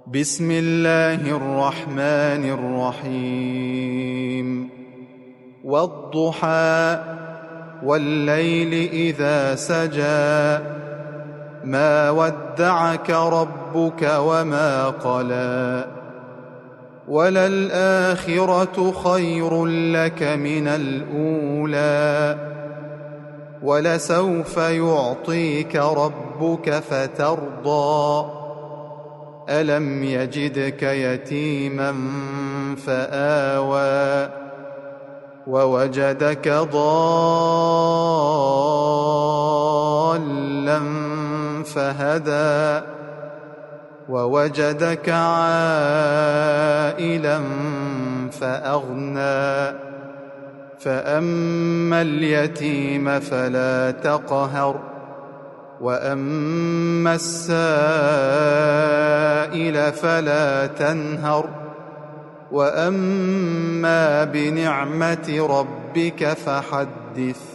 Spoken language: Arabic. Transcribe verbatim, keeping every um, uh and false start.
بسم الله الرحمن الرحيم والضحى والليل إذا سجى ما ودعك ربك وما قلى وللآخرة خير لك من الأولى ولسوف يعطيك ربك فترضى ألم يجدك يتيما فآوى ووجدك ضالا فهدى ووجدك عائلا فأغنى فأما اليتيم فلا تقهر وأما السائل فلا تنهر وأما بنعمة ربك فحدث